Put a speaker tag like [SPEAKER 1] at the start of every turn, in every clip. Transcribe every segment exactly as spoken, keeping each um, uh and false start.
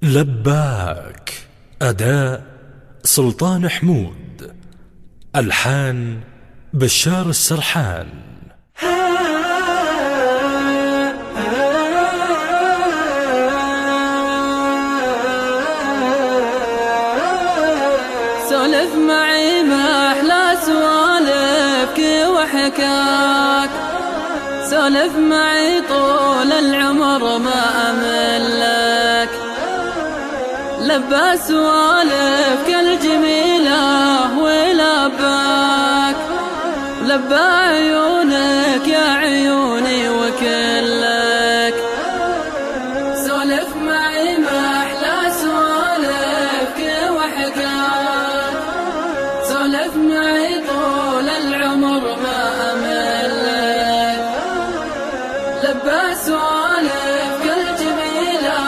[SPEAKER 1] لباك. أداء سلطان حمود، ألحان بشار السرحان.
[SPEAKER 2] سولف معي ما أحلى سوالفك وحكاك، سولف معي طول العمر ما أملك. لبى سوالفك الجميلة ولباك، لبى عيونك يا عيوني وكلك. سولف معي ما أحلى سوالفك وحكاك، سولف معي طول العمر ما أملك. لبى سوالفك الجميلة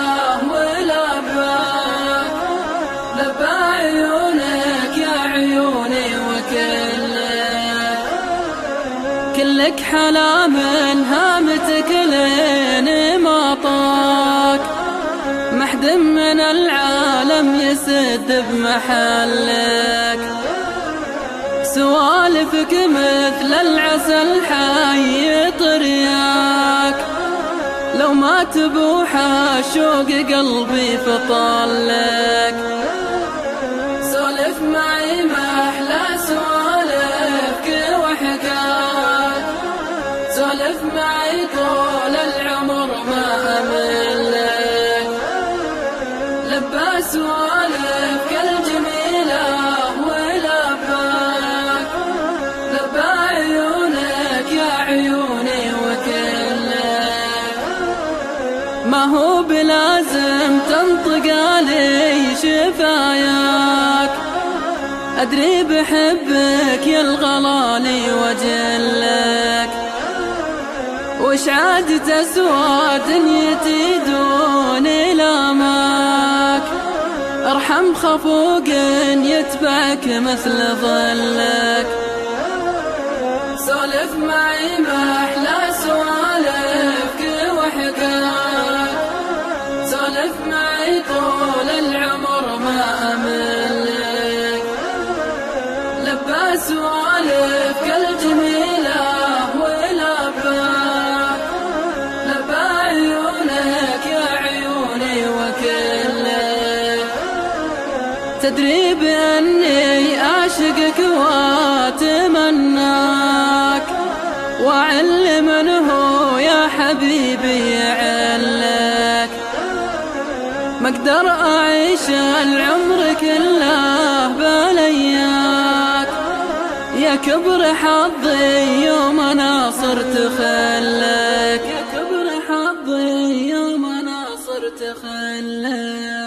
[SPEAKER 2] ولباك، لبى عيونك يا عيوني وكلك. كلك حلا من هامتك لين ما طاك، محد من العالم يسد بمحلك. سوالفك مثل العسل حي طرياك، لو ما تبوح شوق قلبي فطلك. سولف معي ما أحلى سوالفك وحكاك، سولف معي طول العمر ما أملك. لبى سوالفك الجميلة ولباك، لبى عيونك يا عيوني وكلك. ما هو بلازم تنطق علي شفاياك، أدري بحبك يا الغلالي وجلك. وش عاد تسوى دنيتي دون لاماك، ارحم خفوق يتبعك مثل ظلك. سولف معي ما أحلى سوالفك وحكاك، سولف معي طول العمر ما أملك. لبى سوالفك الجميلة ولباك، لبى عيونك يا عيوني وكلك. تدري بأني أعشقك وأتمناك، وأعل من هو يا حبيبي يعلك. ما أقدر أعيش العمر كله بلياك، يا كبر حظي يوم أنا صرت خلك، يا كبر حظي يوم أنا صرت خلك.